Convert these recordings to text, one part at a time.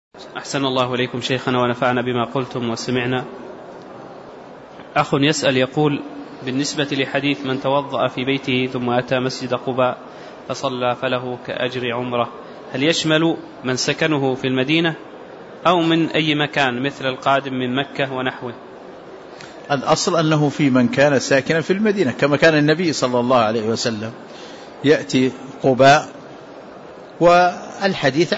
أحسن الله إليكم شيخنا ونفعنا بما قلتم وسمعنا. أخ يسأل يقول: بالنسبة لحديث من توضأ في بيته ثم أتى مسجد قباء فصلى فله كأجر عمره، هل يشمل من سكنه في المدينة أو من أي مكان مثل القادم من مكة ونحوه؟ الأصل أنه في من كان ساكنا في المدينة، كما كان النبي صلى الله عليه وسلم يأتي قباء، والحديث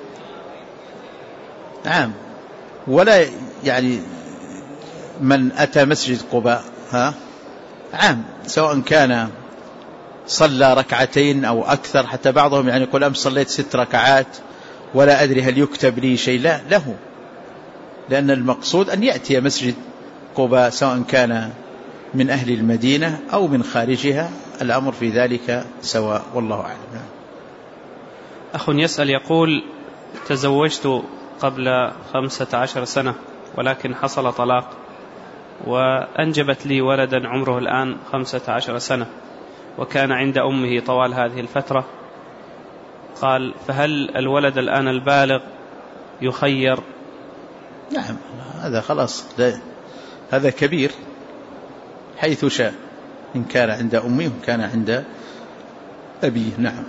عام ولا يعني من أتى مسجد قباء عام، سواء كان صلى ركعتين أو أكثر، حتى بعضهم يعني يقول أمس صليت 6 ركعات ولا أدري هل يكتب لي شيء، لا له، لأن المقصود أن يأتي مسجد قباء سواء كان من أهل المدينة أو من خارجها، الأمر في ذلك سواء، والله أعلم. أخ يسأل يقول: تزوجت قبل 15 سنة ولكن حصل طلاق، وأنجبت لي ولدا عمره الآن 15 سنة، وكان عند أمه طوال هذه الفترة. قال: فهل الولد الآن البالغ يخير؟ نعم، هذا خلاص، هذا كبير حيث شاء، إن كان عند أمه وإن كان عند أبيه. نعم،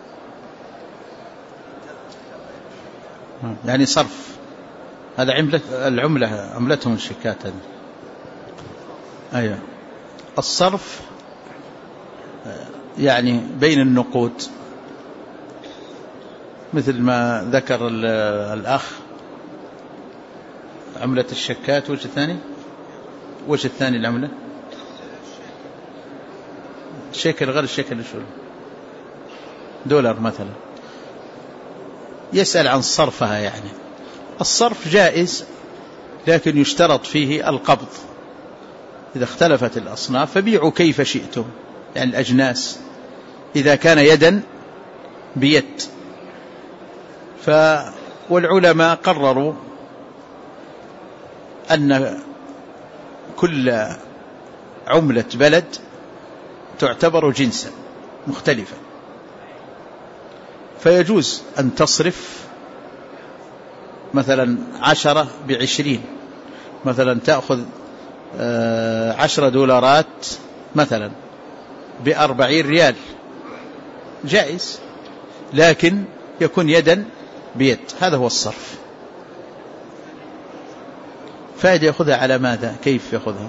يعني صرف، هذا عملتهم الشيكات. أيوة، الصرف يعني بين النقود، مثل ما ذكر الأخ، عملة الشيكات. وش الثاني العملة؟ شيكل غير الشيكل، دولار مثلا. يسأل عن صرفها، يعني الصرف جائز لكن يشترط فيه القبض. إذا اختلفت الأصناف فبيعوا كيف شئتم، يعني الأجناس، إذا كان يدا بيد. والعلماء قرروا أن كل عملة بلد تعتبر جنسا مختلفا، فيجوز أن تصرف مثلا 10 ب20، مثلا تأخذ 10 دولارات مثلا ب40 ريال، جائز، لكن يكون يدا بيد. هذا هو الصرف. فائدة يأخذها على ماذا؟ كيف يأخذها؟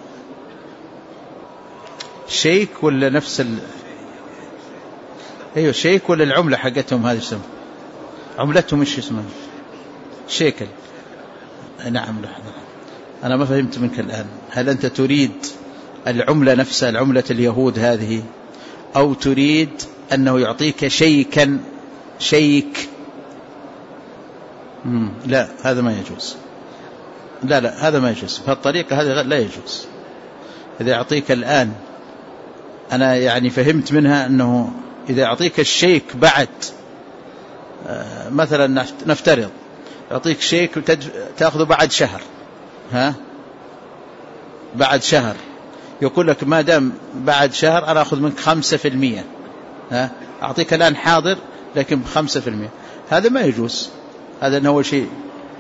شيك ولا نفس أيوة، شيك ولا العملة حقتهم هذه اسمها عملتهم إيش اسمها؟ شيكل. نعم، أنا ما فهمت منك الآن، هل أنت تريد العملة نفسها، العملة اليهود هذه، أو تريد أنه يعطيك شيكا شيك؟ لا، هذا ما يجوز. لا، هذا ما يجوز بهالطريقة، هذا لا يجوز. إذا يعطيك الآن، أنا يعني فهمت منها أنه إذا يعطيك الشيك بعد مثلا نفترض يعطيك شيك تأخذه بعد شهر، بعد شهر يقول لك ما دام بعد شهر أنا أخذ منك 5%، أعطيك الآن حاضر لكن ب5%، هذا ما يجوز. هذا أنه أول شيء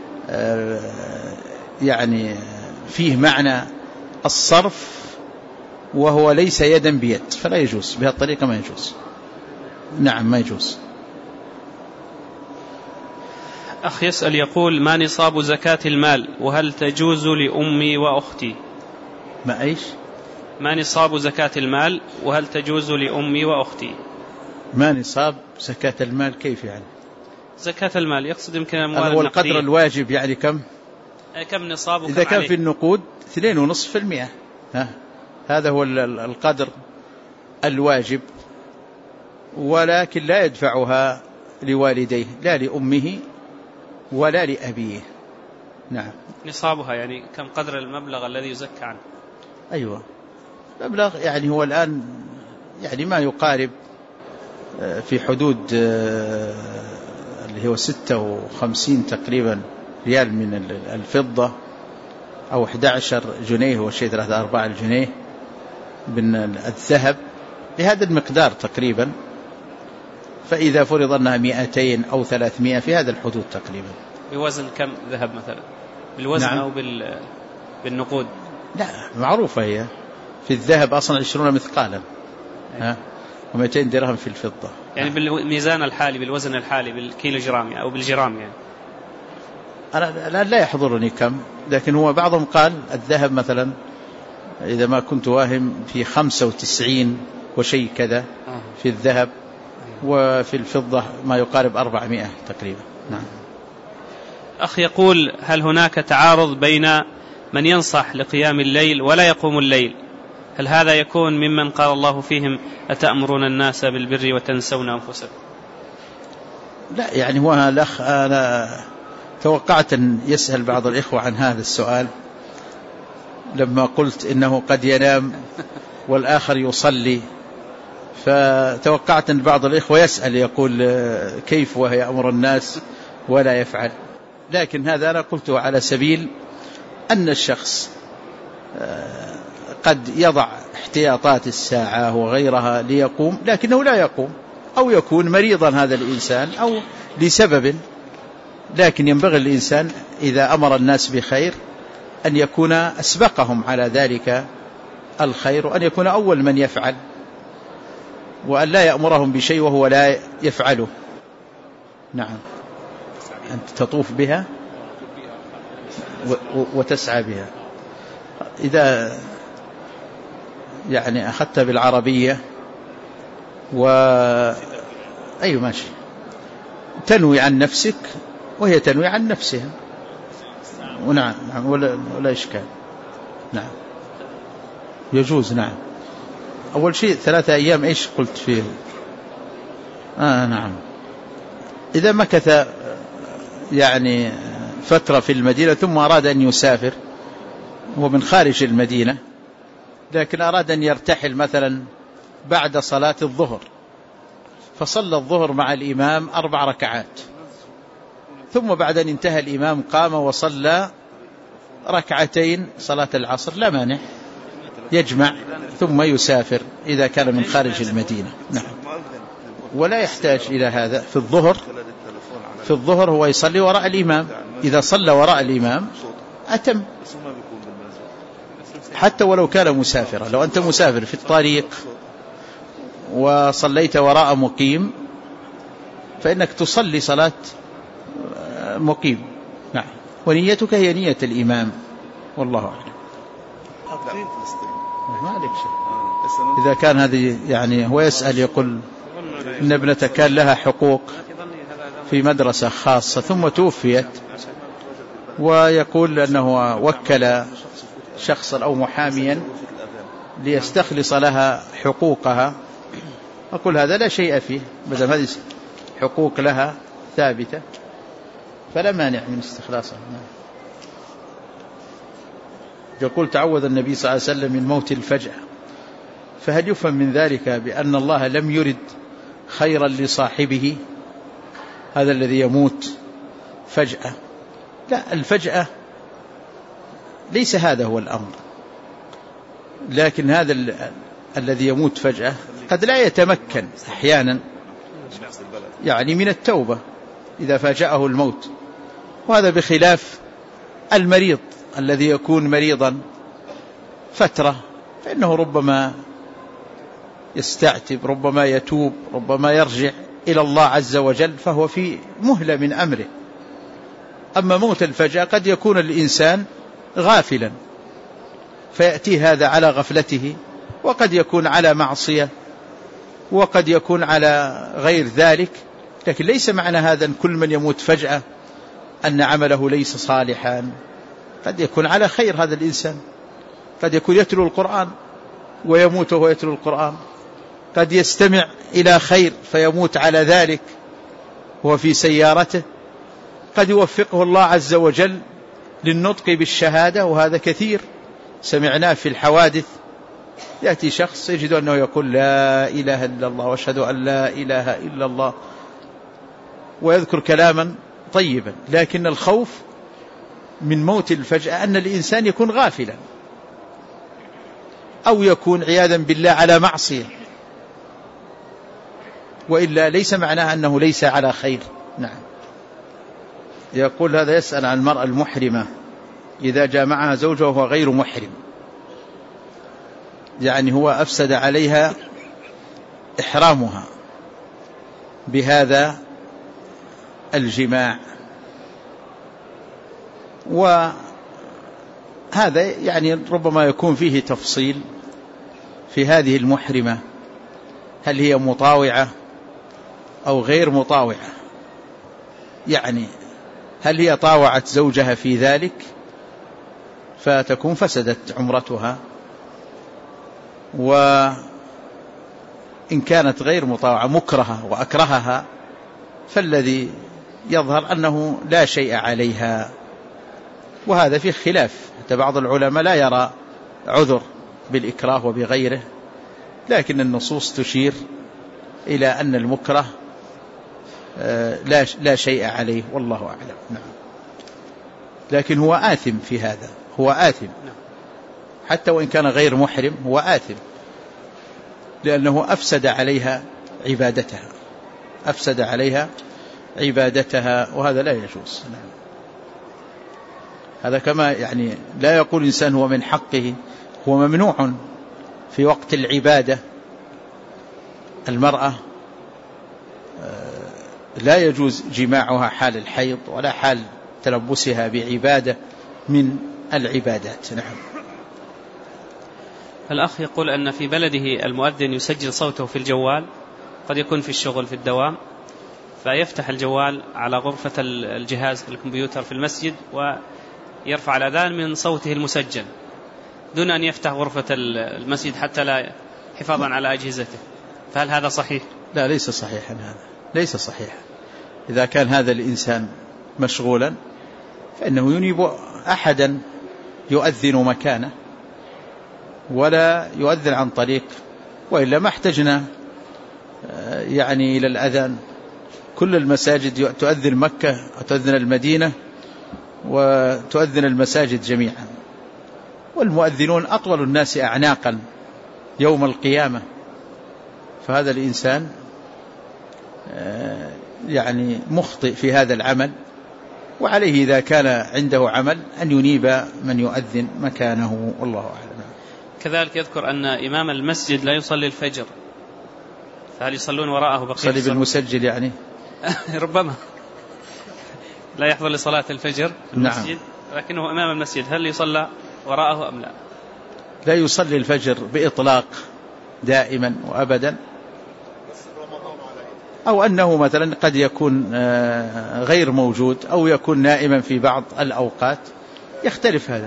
يعني فيه معنى الصرف وهو ليس يدا بيد، فلا يجوز بهالطريقة، ما يجوز. نعم، ما يجوز. أخ يسأل يقول: ما نصاب زكاة المال، وهل تجوز لأمي وأختي؟ ما نصاب زكاة المال، وهل تجوز لأمي وأختي؟ ما نصاب زكاة المال كيف يعني؟ زكاة المال يقصد يمكن الأموال النقدية. هو القدر الواجب، يعني كم نصاب؟ إذا كان في النقود 2.5%، هذا هو القدر الواجب، ولكن لا يدفعها لوالديه، لا لأمه ولا لأبيه. نعم، نصابها يعني كم قدر المبلغ الذي يزكى عنه؟ أيوة، مبلغ يعني هو الآن يعني ما يقارب في حدود اللي هو 56 تقريبا ريال من الفضة، أو 11 جنيه، هو شيء 3-4 الجنيه من الذهب، بهذا المقدار تقريبا. فإذا فرض أنها 200 أو 300 في هذا الحدود تقريبا، بوزن كم ذهب مثلا، بالوزن نعم. أو بالنقود؟ لا معروفة هي في الذهب أصلا 20 مثقالا و200 درهم في الفضة. يعني بالميزان الحالي بالوزن الحالي بالكيلو جرام أو بالجرام يعني. أنا لا يحضرني كم، لكن هو بعضهم قال الذهب مثلا إذا ما كنت واهم في 95 وشيء كذا في الذهب، وفي الفضة ما يقارب 400 تقريبا. نعم. أخ يقول: هل هناك تعارض بين من ينصح لقيام الليل ولا يقوم الليل؟ هل هذا يكون ممن قال الله فيهم أتأمرون الناس بالبر وتنسون أنفسكم؟ لا، يعني هو الأخ أنا توقعت أن يسأل بعض الإخوة عن هذا السؤال لما قلت إنه قد ينام والآخر يصلي، فتوقعت أن بعض الإخوة يسأل يقول كيف وهي يأمر الناس ولا يفعل. لكن هذا أنا قلته على سبيل أن الشخص قد يضع احتياطات الساعة وغيرها ليقوم، لكنه لا يقوم، أو يكون مريضا هذا الإنسان أو لسبب. لكن ينبغي الإنسان إذا أمر الناس بخير أن يكون أسبقهم على ذلك الخير، وأن يكون أول من يفعل، وأن لا يأمرهم بشيء وهو لا يفعله. نعم. أنت تطوف بها وتسعى بها. إذا يعني أخذت بالعربية أي ماشي، تنوي عن نفسك وهي تنوي عن نفسها. ونعم ولا إشكال. نعم يجوز. نعم. أول شيء 3 أيام إيش قلت فيه؟ نعم. إذا مكث يعني فترة في المدينة ثم أراد أن يسافر، هو من خارج المدينة، لكن أراد أن يرتحل مثلا بعد صلاة الظهر، فصلى الظهر مع الإمام 4 ركعات، ثم بعد أن انتهى الإمام قام وصلى 2 صلاة العصر، لا مانع، يجمع ثم يسافر إذا كان من خارج المدينة. نعم. ولا يحتاج إلى هذا. في الظهر هو يصلي وراء الإمام، إذا صلى وراء الإمام أتم، حتى ولو كان مسافرا. لو أنت مسافر في الطريق وصليت وراء مقيم فإنك تصلي صلاة مقيم. نعم. ونيتك هي نية الإمام، والله أعلم. ما عليك شيء. إذا كان هذه يعني هو يسأل يقول إن ابنته كان لها حقوق في مدرسة خاصة ثم توفيت، ويقول أنه وكل شخصا أو محاميا ليستخلص لها حقوقها. أقول هذا لا شيء فيه، بدل هذه حقوق لها ثابتة فلا مانع من استخلاصها. يقول تعوذ النبي صلى الله عليه وسلم من موت الفجأة، فهل يفهم من ذلك بأن الله لم يرد خيرا لصاحبه هذا الذي يموت فجأة؟ لا، الفجأة ليس هذا هو الأمر، لكن هذا الذي يموت فجأة قد لا يتمكن أحيانا يعني من التوبة إذا فاجأه الموت، وهذا بخلاف المريض الذي يكون مريضا فترة، فإنه ربما يستعتب، ربما يتوب، ربما يرجع إلى الله عز وجل، فهو في مهلة من أمره. أما موت الفجأة قد يكون الإنسان غافلا فيأتي هذا على غفلته، وقد يكون على معصية، وقد يكون على غير ذلك. لكن ليس معنى هذا أن كل من يموت فجأة أن عمله ليس صالحا. قد يكون على خير هذا الإنسان، قد يكون يتلو القرآن ويموت وهو يتلو القرآن، قد يستمع إلى خير فيموت على ذلك وهو في سيارته، قد يوفقه الله عز وجل للنطق بالشهادة، وهذا كثير سمعناه في الحوادث. يأتي شخص يجد أنه يقول لا إله إلا الله وأشهد أن لا إله إلا الله، ويذكر كلاما طيبا، لكن الخوف من موت الفجأة أن الإنسان يكون غافلا أو يكون عياذا بالله على معصية، وإلا ليس معناه أنه ليس على خير. نعم. يقول هذا يسأل عن المرأة المحرمة إذا جامعها زوجها وهو غير محرم، يعني هو أفسد عليها إحرامها بهذا الجماع، وهذا يعني ربما يكون فيه تفصيل في هذه المحرمة، هل هي مطاوعة أو غير مطاوعة، يعني هل هي طاوعت زوجها في ذلك فتكون فسدت عمرتها، وإن كانت غير مطاوعة مكرهة وأكرهها فالذي يظهر أنه لا شيء عليها، وهذا فيه خلاف، حتى بعض العلماء لا يرى عذر بالإكراه وبغيره، لكن النصوص تشير إلى أن المكره لا شيء عليه، والله أعلم. نعم. لكن هو آثم في هذا، هو آثم حتى وإن كان غير محرم، هو آثم لأنه أفسد عليها عبادتها، أفسد عليها عبادتها، وهذا لا يجوز. نعم. هذا كما يعني لا يقول الإنسان هو من حقه، هو ممنوع في وقت العبادة. المرأة لا يجوز جماعها حال الحيض ولا حال تلبسها بعبادة من العبادات. نعم. الأخ يقول أن في بلده المؤذن يسجل صوته في الجوال، قد يكون في الشغل في الدوام، فيفتح الجوال على غرفة الجهاز الكمبيوتر في المسجد ويرفع الأذان من صوته المسجل دون أن يفتح غرفة المسجد حتى لا حفاظا على أجهزته، فهل هذا صحيح؟ لا، ليس صحيحا، هذا ليس صحيحا. إذا كان هذا الإنسان مشغولا فإنه ينيب أحدا يؤذن مكانه ولا يؤذن عن طريق، وإلا ما احتجنا يعني إلى الأذان. كل المساجد تؤذن مكة وتؤذن المدينة وتؤذن المساجد جميعا، والمؤذنون أطول الناس أعناقا يوم القيامة، فهذا الإنسان يعني مخطئ في هذا العمل، وعليه إذا كان عنده عمل أن ينيب من يؤذن مكانه، والله أعلم. كذلك يذكر أن إمام المسجد لا يصلي الفجر، فهل يصلون وراءه بقية يصلي بالمسجل يعني؟ ربما لا يحضر لصلاة الفجر في المسجد. نعم. لكنه إمام المسجد، هل يصلى وراءه أم لا؟ لا يصلي الفجر بإطلاق دائما وأبدا، أو أنه مثلا قد يكون غير موجود أو يكون نائما في بعض الأوقات، يختلف هذا.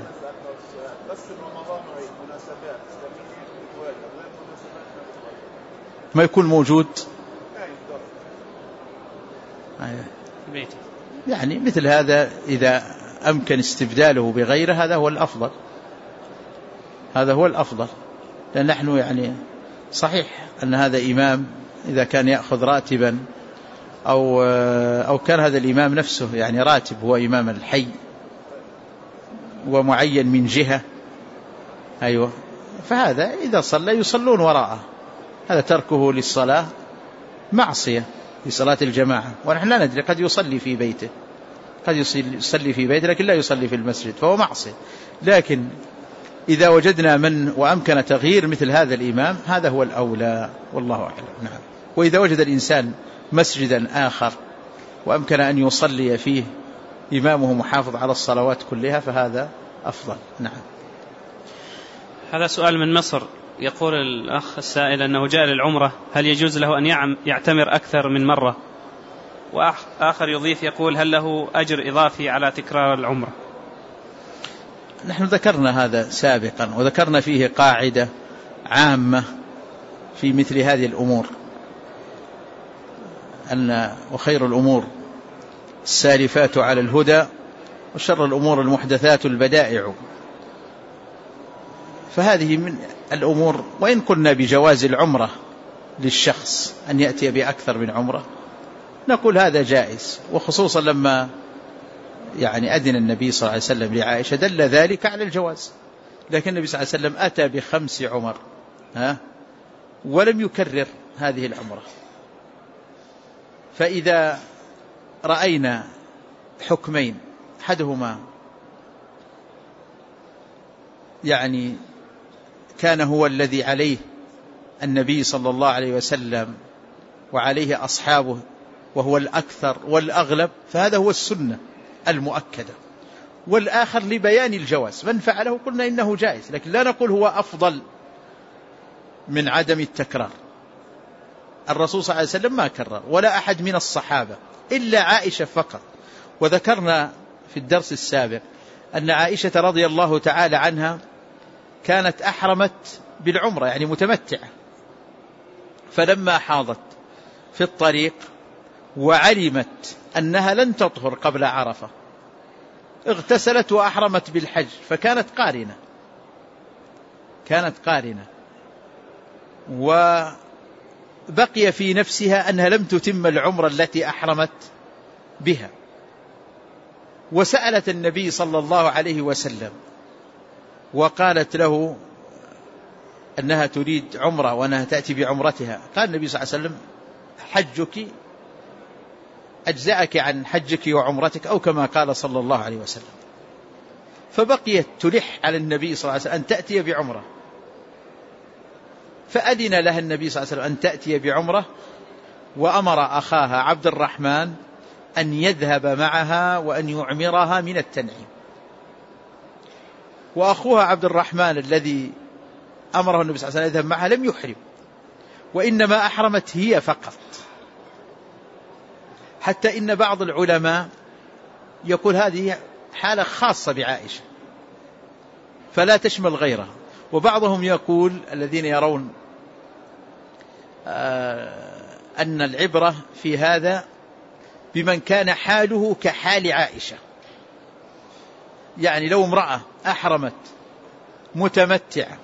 ما يكون موجود يعني مثل هذا، إذا أمكن استبداله بغيره هذا هو الأفضل، هذا هو الأفضل، لأن نحن يعني صحيح أن هذا إمام إذا كان يأخذ راتبا أو كان هذا الإمام نفسه يعني راتب، هو إمام الحي ومعين من جهة، أيوة، فهذا إذا صلى يصلون وراءه، هذا تركه للصلاة معصية في صلاة الجماعة، ونحن لا ندري، قد يصلي في بيته، قد يصلي في بيته لكن لا يصلي في المسجد، فهو معصية. لكن إذا وجدنا من وأمكن تغيير مثل هذا الإمام هذا هو الأولى، والله أعلم. نعم. وإذا وجد الإنسان مسجدا آخر وأمكن أن يصلي فيه إمامه محافظ على الصلوات كلها فهذا أفضل. نعم. هذا سؤال من مصر، يقول الأخ السائل أنه جاء للعمرة، هل يجوز له أن يعتمر أكثر من مرة؟ وآخر يضيف يقول هل له أجر إضافي على تكرار العمرة؟ نحن ذكرنا هذا سابقا، وذكرنا فيه قاعدة عامة في مثل هذه الأمور، أن وخير الأمور السالفات على الهدى وشر الأمور المحدثات البدائع. فهذه من الأمور، وإن قلنا بجواز العمرة للشخص أن يأتي بأكثر من عمرة نقول هذا جائز، وخصوصا لما يعني أذن النبي صلى الله عليه وسلم لعائشة دل ذلك على الجواز. لكن النبي صلى الله عليه وسلم أتى ب5 عمر ولم يكرر هذه العمرة. فإذا رأينا حكمين، أحدهما يعني كان هو الذي عليه النبي صلى الله عليه وسلم وعليه أصحابه وهو الأكثر والأغلب، فهذا هو السنة المؤكدة، والآخر لبيان الجواز، من فعله قلنا إنه جائز، لكن لا نقول هو أفضل من عدم التكرار. الرسول صلى الله عليه وسلم ما كرر ولا أحد من الصحابة إلا عائشة فقط. وذكرنا في الدرس السابق أن عائشة رضي الله تعالى عنها كانت أحرمت بالعمرة يعني متمتعة، فلما حاضت في الطريق وعلمت أنها لن تطهر قبل عرفة اغتسلت وأحرمت بالحج، فكانت قارنة وبقي في نفسها أنها لم تتم العمرة التي أحرمت بها، وسألت النبي صلى الله عليه وسلم وقالت له أنها تريد عمرة وأنها تأتي بعمرتها. قال النبي صلى الله عليه وسلم حجك أجزأك عن حجك وعمرتك، أو كما قال صلى الله عليه وسلم. فبقيت تلح على النبي صلى الله عليه وسلم أن تأتي بعمرة، فأذن لها النبي صلى الله عليه وسلم أن تأتي بعمرة، وأمر أخاها عبد الرحمن أن يذهب معها وأن يعمرها من التنعيم. وأخوها عبد الرحمن الذي أمره النبي صلى الله عليه وسلم يذهب معها لم يحرم، وإنما أحرمت هي فقط، حتى إن بعض العلماء يقول هذه حالة خاصة بعائشة فلا تشمل غيرها، وبعضهم يقول الذين يرون أن العبرة في هذا بمن كان حاله كحال عائشة، يعني لو امرأة أحرمت متمتعة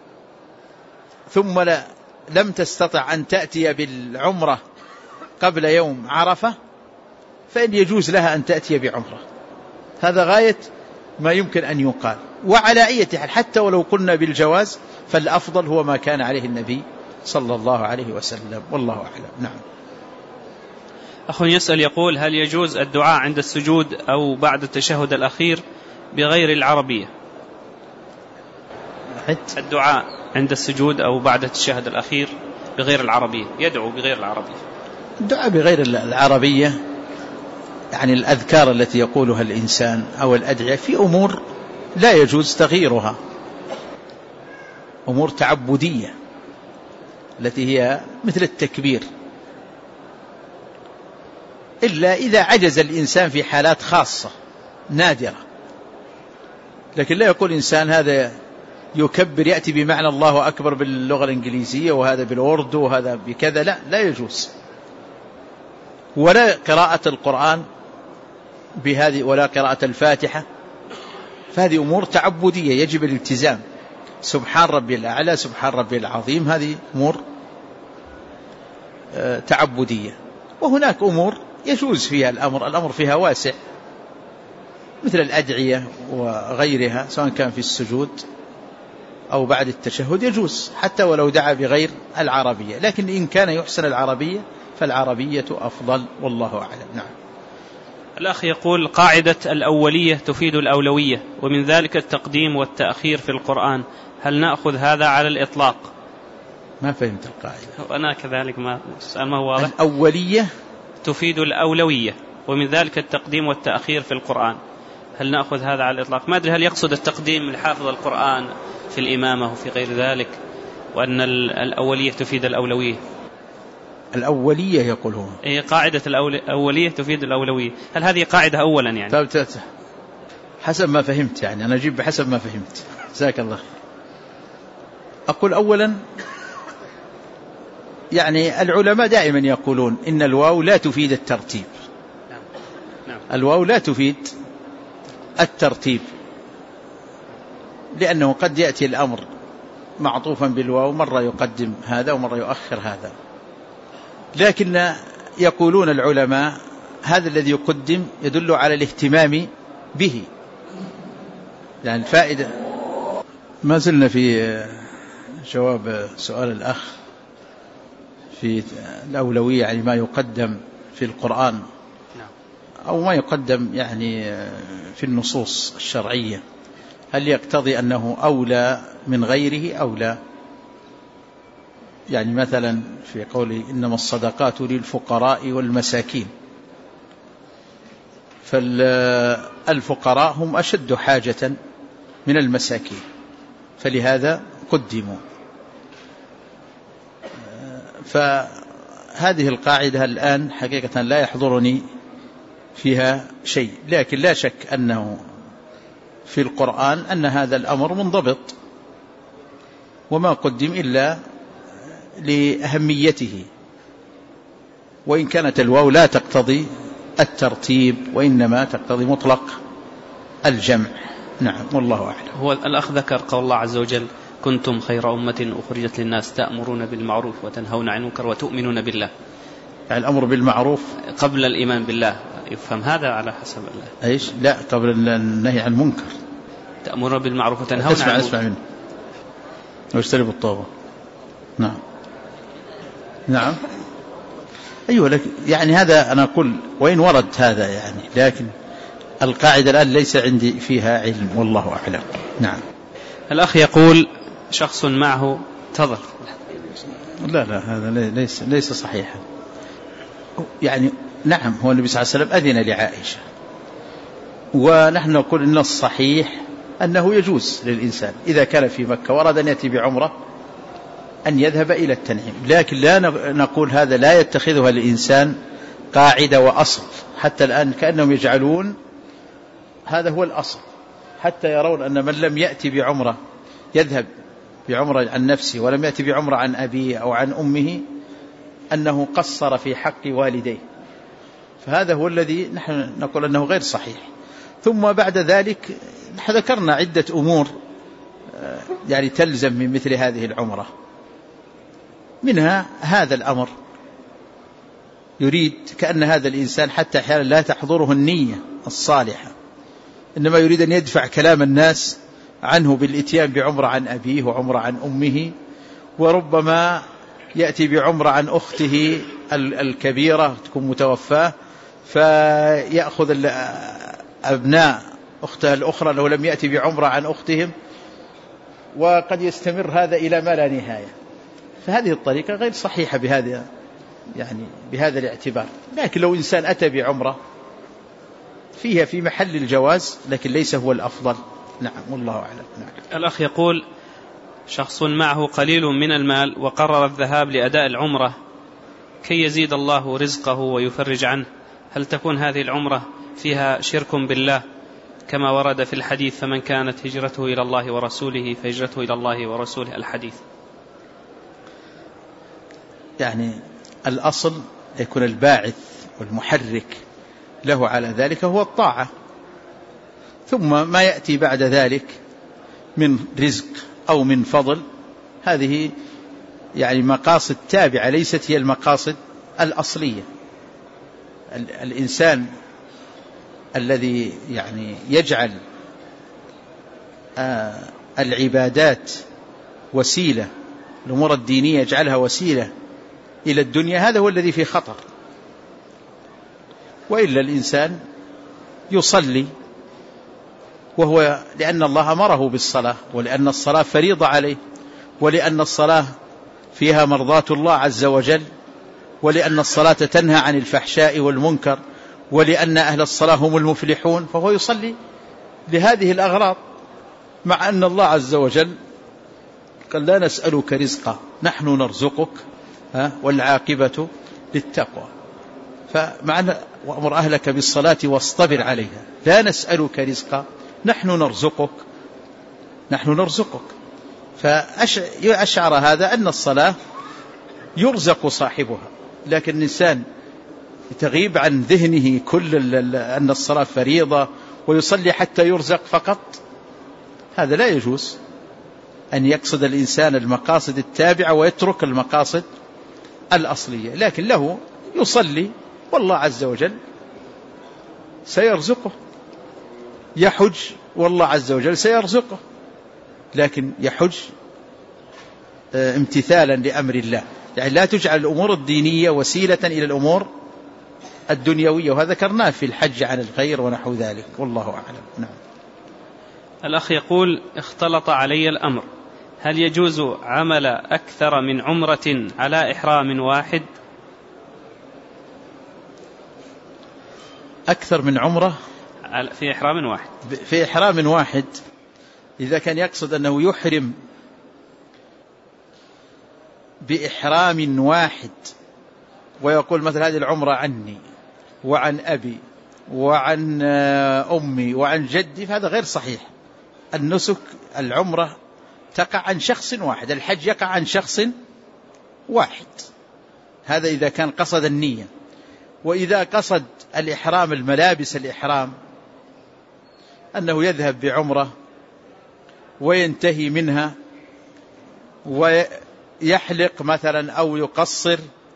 ثم لم تستطع أن تأتي بالعمرة قبل يوم عرفة فإن يجوز لها أن تأتي بعمرة. هذا غاية ما يمكن أن يقال. وعلى أي حال حتى ولو قلنا بالجواز فالأفضل هو ما كان عليه النبي صلى الله عليه وسلم، والله أعلم. نعم. أخ يسأل يقول هل يجوز الدعاء عند السجود أو بعد التشهد الأخير بغير العربية؟ الدعاء عند السجود أو بعد التشهد الأخير بغير العربية، يدعو بغير العربية. الدعاء بغير العربية يعني الأذكار التي يقولها الإنسان أو الأدعية في أمور لا يجوز تغييرها، أمور تعبدية التي هي مثل التكبير، إلا إذا عجز الإنسان في حالات خاصة نادرة. لكن لا يقول إنسان هذا يكبر يأتي بمعنى الله أكبر باللغة الإنجليزية وهذا بالأردو وهذا بكذا، لا يجوز. ولا قراءة القرآن بهذه ولا قراءة الفاتحة، فهذه أمور تعبدية يجب الالتزام. سبحان ربي الأعلى، سبحان ربي العظيم، هذه أمور تعبدية. وهناك أمور يجوز فيها الأمر فيها واسع، مثل الأدعية وغيرها سواء كان في السجود أو بعد التشهد يجوز حتى ولو دعا بغير العربية، لكن إن كان يحسن العربية فالعربية أفضل، والله أعلم. نعم. الأخ يقول قاعدة الأولية تفيد الأولوية، ومن ذلك التقديم والتأخير في القرآن، هل نأخذ هذا على الإطلاق؟ ما فهمت القاعدة. أنا كذلك ما هو واضح. الأولية تفيد الأولوية ومن ذلك التقديم والتأخير في القرآن، هل نأخذ هذا على الإطلاق؟ ما أدري هل يقصد التقديم لحافظ القرآن في الإمامة وفي غير ذلك، وأن الأولية تفيد الأولوية. الأولية يقول هو قاعدة الأولية تفيد الأولوية، هل هذه قاعدة أولا يعني؟ حسب ما فهمت، يعني أنا أجيب بحسب ما فهمت. جزاك الله. أقول أولا يعني العلماء دائما يقولون إن الواو لا تفيد الترتيب. نعم. الواو لا تفيد الترتيب، لأنه قد يأتي الأمر معطوفا بالواو، مرة يقدم هذا ومرة يؤخر هذا، لكن يقولون العلماء هذا الذي يقدم يدل على الاهتمام به، يعني الفائدة. ما زلنا في جواب سؤال الأخ في الأولوية، يعني ما يقدم في القرآن أو ما يقدم يعني في النصوص الشرعية، هل يقتضي أنه أولى من غيره أو لا؟ يعني مثلا في قوله إنما الصدقات للفقراء والمساكين، فالفقراء هم أشد حاجة من المساكين، فلهذا قدموا. فهذه القاعدة الآن حقيقة لا يحضرني فيها شيء، لكن لا شك أنه في القرآن أن هذا الأمر منضبط، وما قدم إلا لأهميته، وإن كانت الواو لا تقتضي الترتيب وإنما تقتضي مطلق الجمع. نعم، والله أعلم. هو الأخ ذكر قول الله عز وجل كنتم خير أمة أخرجت للناس تأمرون بالمعروف وتنهون عن المنكر وتؤمنون بالله. يعني الأمر بالمعروف قبل الإيمان بالله، يفهم هذا على حسب الله. إيش؟ لا، قبل النهي عن المنكر. تأمرون بالمعروف وتنهون عن المنكر. اسمع منه واجتنبوا الطاغوت. نعم نعم أيوة لك، يعني هذا أنا أقول وإن ورد هذا يعني، لكن القاعدة الآن ليس عندي فيها علم، والله أعلم. نعم. الأخ يقول شخص معه تظل. لا هذا ليس صحيحا. يعني نعم، هو النبي صلى الله عليه وسلم أذن لعائشة، ونحن نقول إن الصحيح أنه يجوز للإنسان إذا كان في مكة وأراد أن يأتي بعمرة أن يذهب إلى التنعيم، لكن لا نقول هذا لا يتخذها الإنسان قاعدة وأصل. حتى الآن كأنهم يجعلون هذا هو الأصل، حتى يرون أن من لم يأتي بعمرة يذهب بعمرة عن نفسه ولم يأتي بعمرة عن أبيه أو عن أمه أنه قصر في حق والديه، فهذا هو الذي نحن نقول أنه غير صحيح. ثم بعد ذلك نحن ذكرنا عدة أمور يعني تلزم من مثل هذه العمرة، منها هذا الأمر، يريد كأن هذا الإنسان حتى أحيانا لا تحضره النية الصالحة، إنما يريد أن يدفع كلام الناس عنه بالإتيان بعمرة عن أبيه وعمرة عن أمه، وربما يأتي بعمرة عن أخته الكبيرة تكون متوفاة، فيأخذ أبناء أختها الأخرى لو لم يأتي بعمرة عن أختهم، وقد يستمر هذا إلى ما لا نهاية. فهذه الطريقة غير صحيحة بهذا الاعتبار. لكن لو إنسان أتى بعمرة فيها في محل الجواز، لكن ليس هو الأفضل. نعم، والله أعلم. نعم. الأخ يقول شخص معه قليل من المال وقرر الذهاب لأداء العمرة كي يزيد الله رزقه ويفرج عنه، هل تكون هذه العمرة فيها شرك بالله كما ورد في الحديث فمن كانت هجرته إلى الله ورسوله فهجرته إلى الله ورسوله الحديث؟ يعني الأصل يكون الباعث والمحرك له على ذلك هو الطاعة، ثم ما يأتي بعد ذلك من رزق أو من فضل هذه يعني مقاصد تابعة، ليست هي المقاصد الأصلية. الإنسان الذي يعني يجعل العبادات وسيلة، الأمور الدينية يجعلها وسيلة إلى الدنيا، هذا هو الذي في خطر. وإلا الإنسان يصلي وهو لأن الله أمره بالصلاة، ولأن الصلاة فريضة عليه، ولأن الصلاة فيها مرضاة الله عز وجل، ولأن الصلاة تنهى عن الفحشاء والمنكر، ولأن أهل الصلاة هم المفلحون، فهو يصلي لهذه الأغراض، مع أن الله عز وجل قال لا نسألك رزقا نحن نرزقك والعاقبة للتقوى. فمعنى وأمر أهلك بالصلاة واصطبر عليها، لا نسألك رزقا نحن نرزقك. فأشعر هذا أن الصلاة يرزق صاحبها، لكن الإنسان تغيب عن ذهنه كل أن الصلاة فريضة ويصلي حتى يرزق فقط، هذا لا يجوز. أن يقصد الإنسان المقاصد التابعة ويترك المقاصد الأصلية، لكن له يصلي والله عز وجل سيرزقه، يحج والله عز وجل سيرزقه، لكن يحج امتثالا لأمر الله. يعني لا تجعل الأمور الدينية وسيلة إلى الأمور الدنيوية، وهذا ذكرناه في الحج عن الخير ونحو ذلك، والله أعلم. نعم. الأخ يقول: اختلط علي الأمر، هل يجوز عمل أكثر من عمرة على إحرام واحد؟ أكثر من عمرة في إحرام واحد؟ في إحرام واحد إذا كان يقصد أنه يحرم بإحرام واحد ويقول مثل هذه العمرة عني وعن أبي وعن أمي وعن جدي، فهذا غير صحيح. النسك العمرة تقع عن شخص واحد، الحج يقع عن شخص واحد، هذا إذا كان قصد النية. وإذا قصد الإحرام الملابس الإحرام أنه يذهب بعمرة وينتهي منها ويحلق مثلا أو يقصر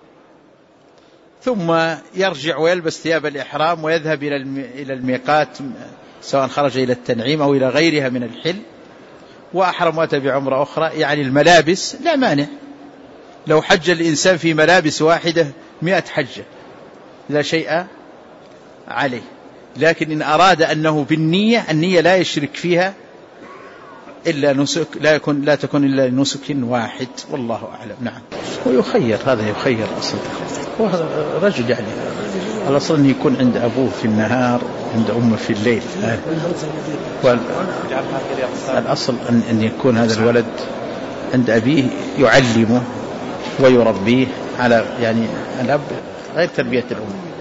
ثم يرجع ويلبس ثياب الإحرام ويذهب إلى الميقات سواء خرج إلى التنعيم أو إلى غيرها من الحل وأحرم وأتى بعمرة أخرى، يعني الملابس لا مانع. لو حج الإنسان في ملابس واحدة 100 حجة لا شيء عليه، لكن إن أراد أنه بالنية، النية لا يشرك فيها إلا نسك، لا تكون إلا نسك واحد، والله أعلم. نعم. ويخير، هذا يخير أصلا، رجل يعني الأصل أن يكون عند أبوه في النهار عند أمه في الليل، الأصل أن يكون هذا الولد عند أبيه يعلمه ويربيه على يعني الأب غير تربية الأم.